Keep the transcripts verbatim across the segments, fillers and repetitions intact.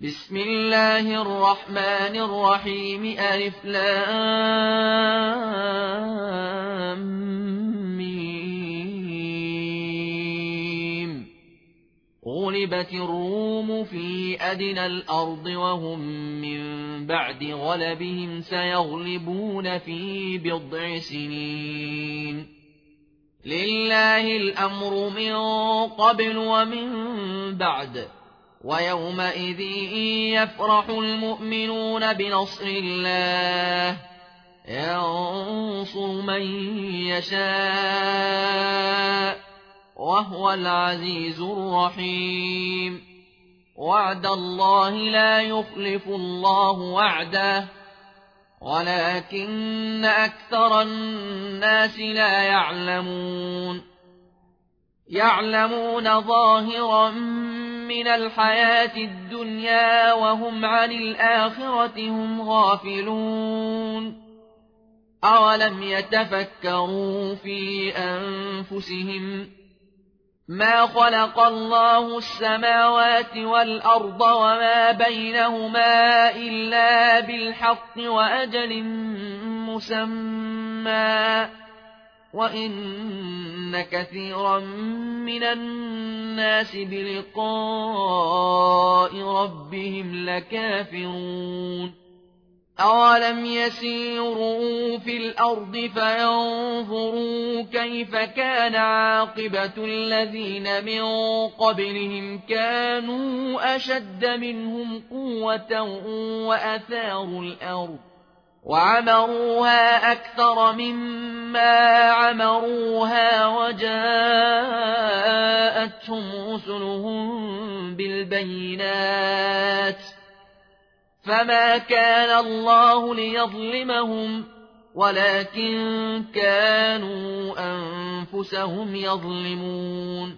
بسم الله الرحمن الرحيم ألف لام ميم. غلبت الروم في أدنى الأرض وهم من بعد غلبهم سيغلبون في بضع سنين. لله الأمر من قبل ومن بعد، ويومئذ يفرح المؤمنون بنصر الله ينصر من يشاء وهو العزيز الرحيم. وعد الله لا يخلف الله وعده ولكن أكثر الناس لا يعلمون. يعلمون ظاهرا من الحياة الدنيا وهم عن الآخرة هم غافلون. أولم يتفكروا في أنفسهم ما خلق الله السماوات والأرض وما بينهما إلا بالحق وأجل مسمى، وإن كثيرا من الناس بلقاء ربهم لكافرون. أولم يسيروا في الأرض فينظروا كيف كان عاقبة الذين من قبلهم كانوا أشد منهم قوة وأثاروا الأرض وعمروها أكثر مما عمروها وجاءتهم رسلهم بالبينات، فما كان الله ليظلمهم ولكن كانوا أنفسهم يظلمون.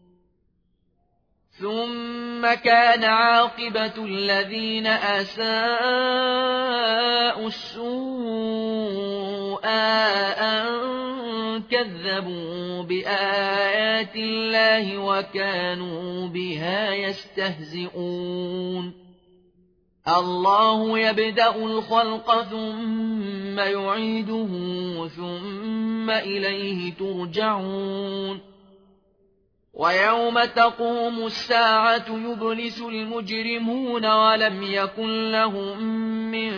ثم كان عاقبة الذين أساءوا السوء أن كذبوا بآيات الله وكانوا بها يستهزئون. الله يبدأ الخلق ثم يعيده ثم إليه ترجعون. ويوم تقوم الساعة يبلس المجرمون ولم يكن لهم من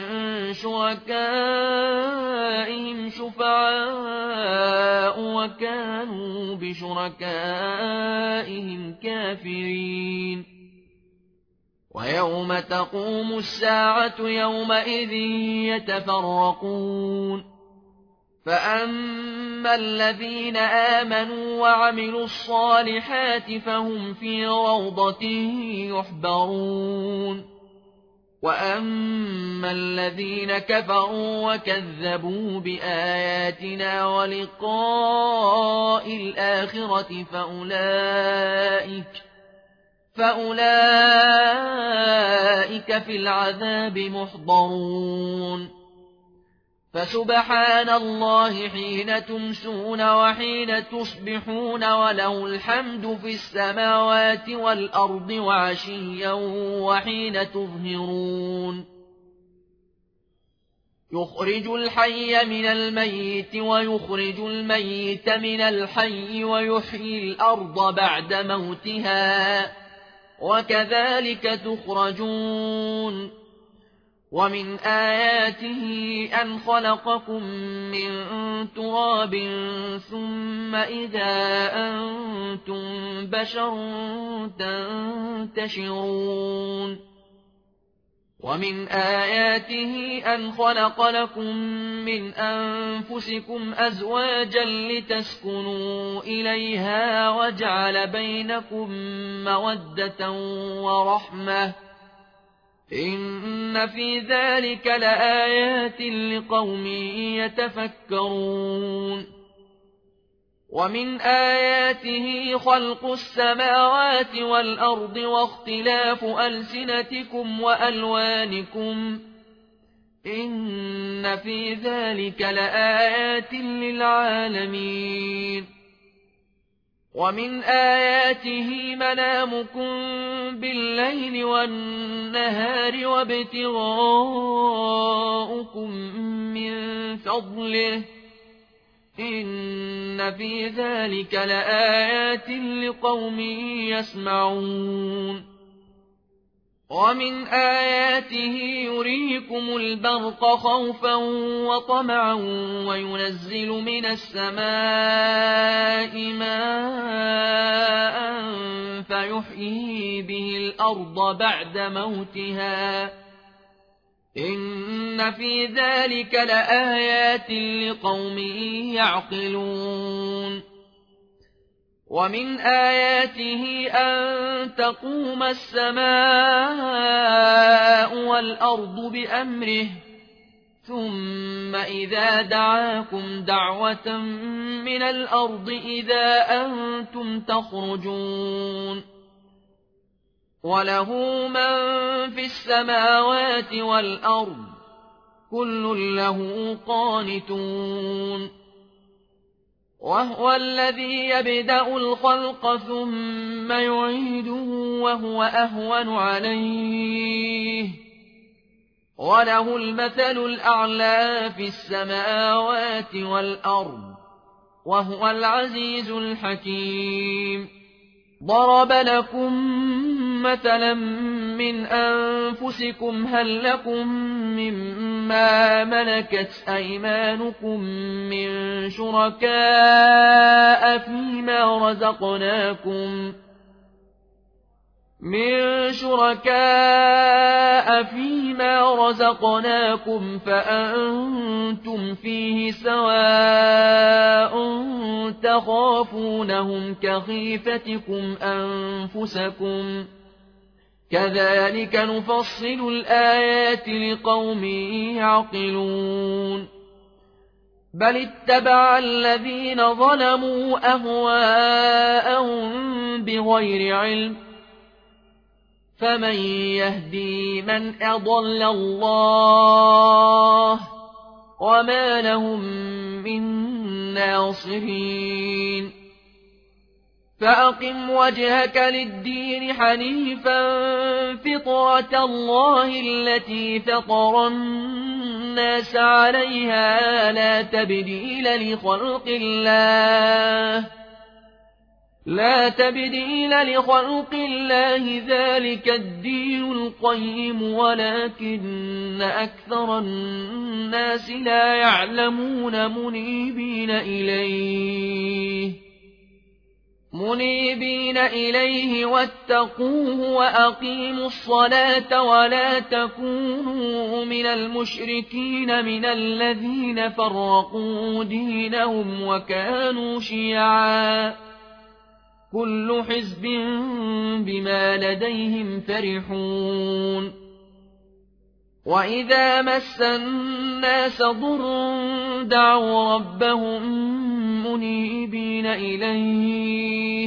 شركائهم شفعاء وكانوا بشركائهم كافرين. ويوم تقوم الساعة يومئذ يتفرقون، فأما الذين آمنوا وعملوا الصالحات فهم في روضة يحبرون، وأما الذين كفروا وكذبوا بآياتنا ولقاء الآخرة فأولئك فأولئك في العذاب محضرون. فسبحان الله حين تمسون وحين تصبحون وله الحمد في السماوات والأرض وعشيا وحين تظهرون. يخرج الحي من الميت ويخرج الميت من الحي ويحيي الأرض بعد موتها وكذلك تخرجون. ومن آياته أن خلقكم من تراب ثم إذا أنتم بشر تنتشرون. ومن آياته أن خلق لكم من أنفسكم أزواجا لتسكنوا إليها وجعل بينكم مودة ورحمة، إن في ذلك لآيات لقوم يتفكرون. ومن آياته خلق السماوات والأرض واختلاف ألسنتكم وألوانكم، إن في ذلك لآيات للعالمين. ومن آياته منامكم بالليل والنهار وابتغاؤكم من فضله إن في ذلك لآيات لقوم يسمعون ومن آياته يريكم البرق خوفا وطمعا وينزل من السماء ماء فيحيي به الأرض بعد موتها إن في ذلك لآيات لقوم يعقلون ومن آياته أن تقوم السماء والأرض بأمره ثم إذا دعاكم دعوة من الأرض إذا أنتم تخرجون وله من في السماوات والأرض كل له قانتون وهو الذي يبدأ الخلق ثم يعيده وهو أهون عليه وله المثل الأعلى في السماوات والأرض وهو العزيز الحكيم ضرب لكم مثلا من أنفسكم هل لكم مما ملكت أيمانكم من شركاء فيما رزقناكم من شركاء فيما رزقناكم فأنتم فيه سواء تخافونهم كخيفتكم أنفسكم كذلك نفصل الآيات لقوم يعقلون بل اتبع الذين ظلموا أهواءهم بغير علم فمن يهدي من أضل الله وما لهم من ناصرين فأقم وجهك للدين حنيفا فطرة الله التي فطر الناس عليها لا تبديل لخلق الله لا تبديل لخلق الله ذلك الدين القيم ولكن أكثر الناس لا يعلمون منيبين إليه منيبين إليه واتقوه وأقيموا الصلاة ولا تكونوا من المشركين من الذين فرقوا دينهم وكانوا شيعا كل حزب بما لديهم فرحون وإذا مس الناس ضر دعوا ربهم منيبين إليه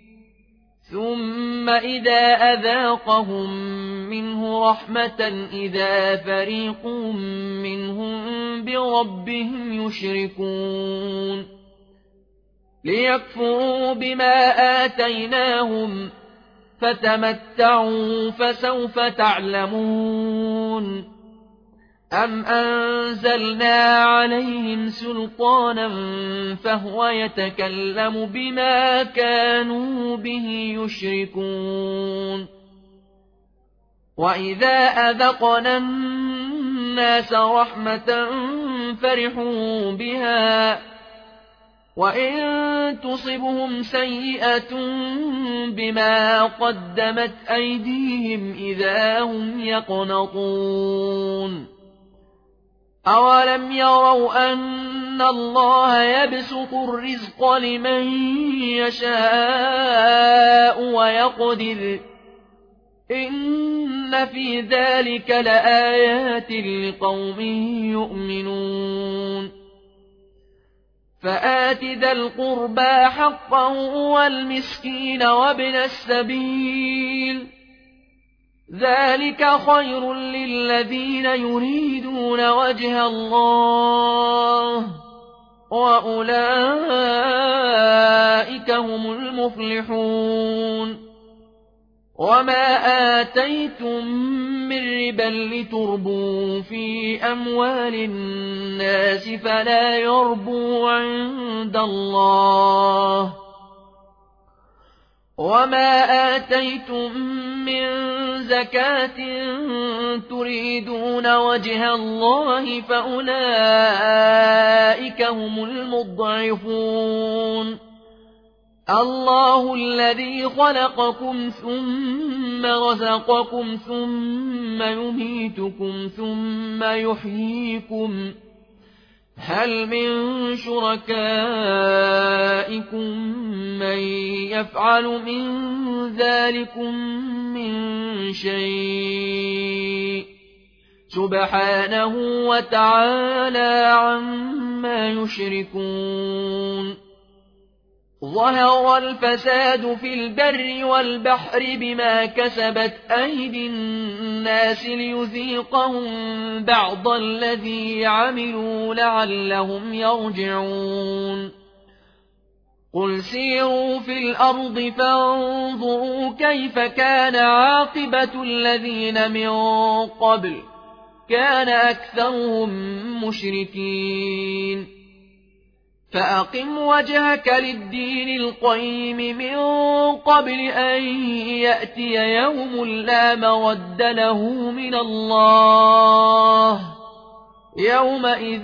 ثم إذا أذاقهم منه رحمة إذا فريق منهم بربهم يشركون ليكفروا بما آتيناهم فتمتعوا فسوف تعلمون أم أنزلنا عليهم سلطانا فهو يتكلم بما كانوا به يشركون وإذا أذقنا الناس رحمة فرحوا بها وإن تصبهم سيئة بما قدمت أيديهم إذا هم يقنطون أولم يروا أن الله يبسط الرزق لمن يشاء ويقدر إن في ذلك لآيات لقوم يؤمنون فآت ذا القربى حقه والمسكين وابن السبيل ذلك خير للذين يريدون وجه الله وأولئك هم المفلحون وما آتيتم من ربا لتربوا في أموال الناس فلا يربو عند الله وما آتيتم من زكاة تريدون وجه الله فأولئك هم المضعفون الله الذي خلقكم ثم رزقكم ثم يميتكم ثم يحييكم هل من شركائكم من يفعل من ذلكم من شيء سبحانه وتعالى عما يشركون ظهر الفساد في البر والبحر بما كسبت أيدي الناس ليذيقهم بعض الذي عملوا لعلهم يرجعون قل سيروا في الأرض فانظروا كيف كان عاقبة الذين من قبل كان أكثرهم مشركين فأقم وجهك للدين القيم من قبل أن يأتي يوم لا مرد له من الله يومئذ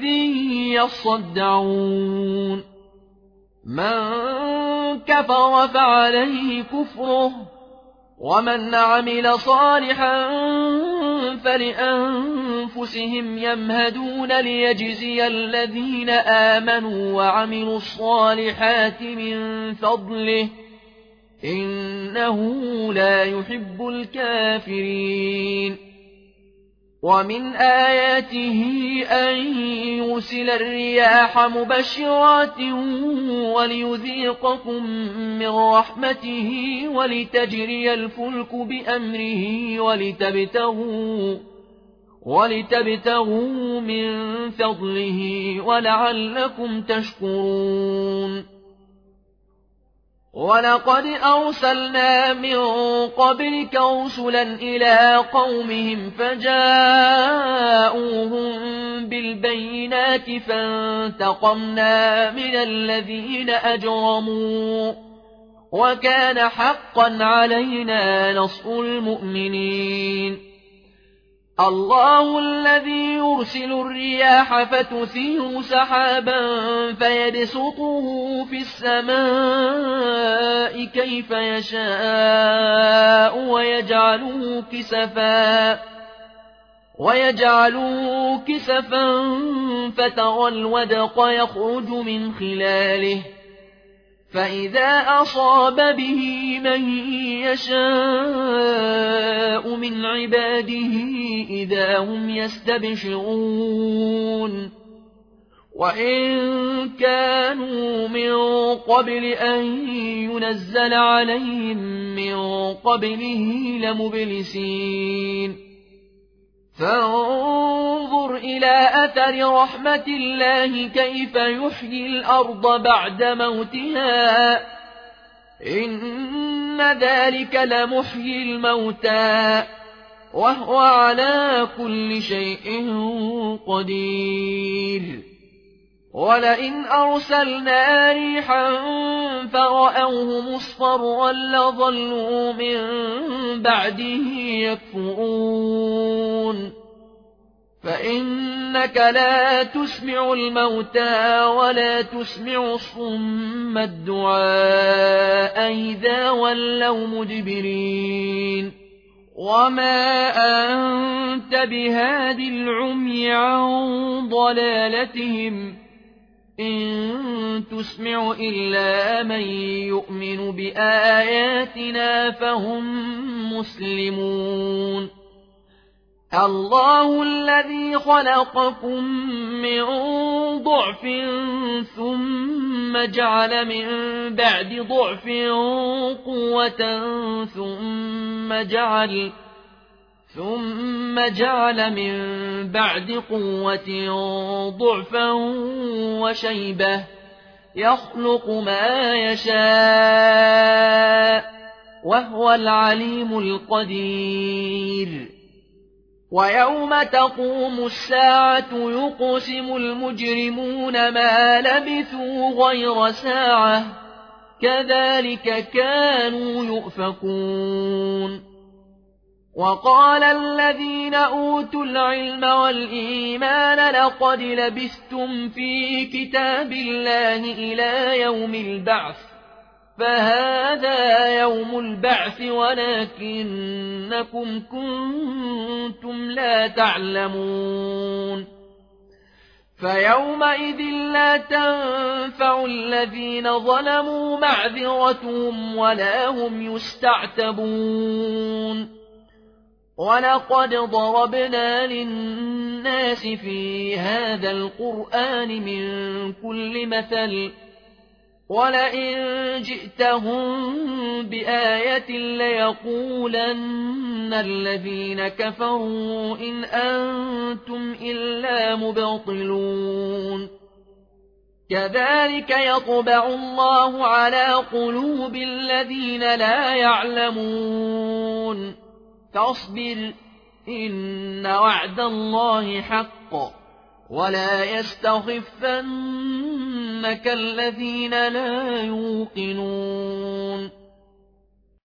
يصدعون من كفر فعليه كفره ومن عمل صالحا فلأنفسهم يمهدون ليجزي الذين آمنوا وعملوا الصالحات من فضله إنه لا يحب الكافرين ومن آياته أن يرسل الرياح مبشرات وليذيقكم من رحمته ولتجري الفلك بأمره ولتبتغوا, ولتبتغوا من فضله ولعلكم تشكرون ولقد أرسلنا من قبلك رسلا إلى قومهم فجاءوهم بالبينات فانتقمنا من الذين أجرموا وكان حقا علينا نصر المؤمنين الله الذي يرسل الرياح فتثير سحابا فيبسطه في السماء كيف يشاء ويجعله كسفا ويجعله كسفا فترى الودق يخرج من خلاله فإذا أصاب به من يشاء من عباده إذا هم يستبشرون وإن كانوا من قبل أن ينزل عليهم من قبله لمبلسين فانظر إلى أثر رحمة الله كيف يحيي الأرض بعد موتها إن ذلك لمحيي الموتى وهو على كل شيء قدير ولئن أرسلنا ريحا فرأوه مصفرا لظلوا من بعده يكفرون فإنك لا تسمع الموتى ولا تسمع الصم الدعاء إذا ولوا مدبرين وما أنت بهاد العمي عن ضلالتهم إن تسمع إلا من يؤمن بآياتنا فهم مسلمون الله الذي خلقكم من ضعف ثم جعل من بعد ضعف قوة ثم جعل ثم جعل من بعد قوة ضعفا وشيبة يخلق ما يشاء وهو العليم القدير ويوم تقوم الساعة يقسم المجرمون ما لبثوا غير ساعة كذلك كانوا يؤفكون وقال الذين أوتوا العلم والإيمان لقد لبثتم في كتاب الله إلى يوم البعث فهذا يوم البعث ولكنكم كنتم لا تعلمون فيومئذ لا تنفع الذين ظلموا معذرتهم ولا هم يستعتبون ولقد ضربنا للناس في هذا القرآن من كل مثل ولئن جئتهم بآية ليقولن الذين كفروا إن أنتم إلا مبطلون كذلك يطبع الله على قلوب الذين لا يعلمون فاصبر إن وعد الله حق ولا يستخفنك الذين لا يوقنون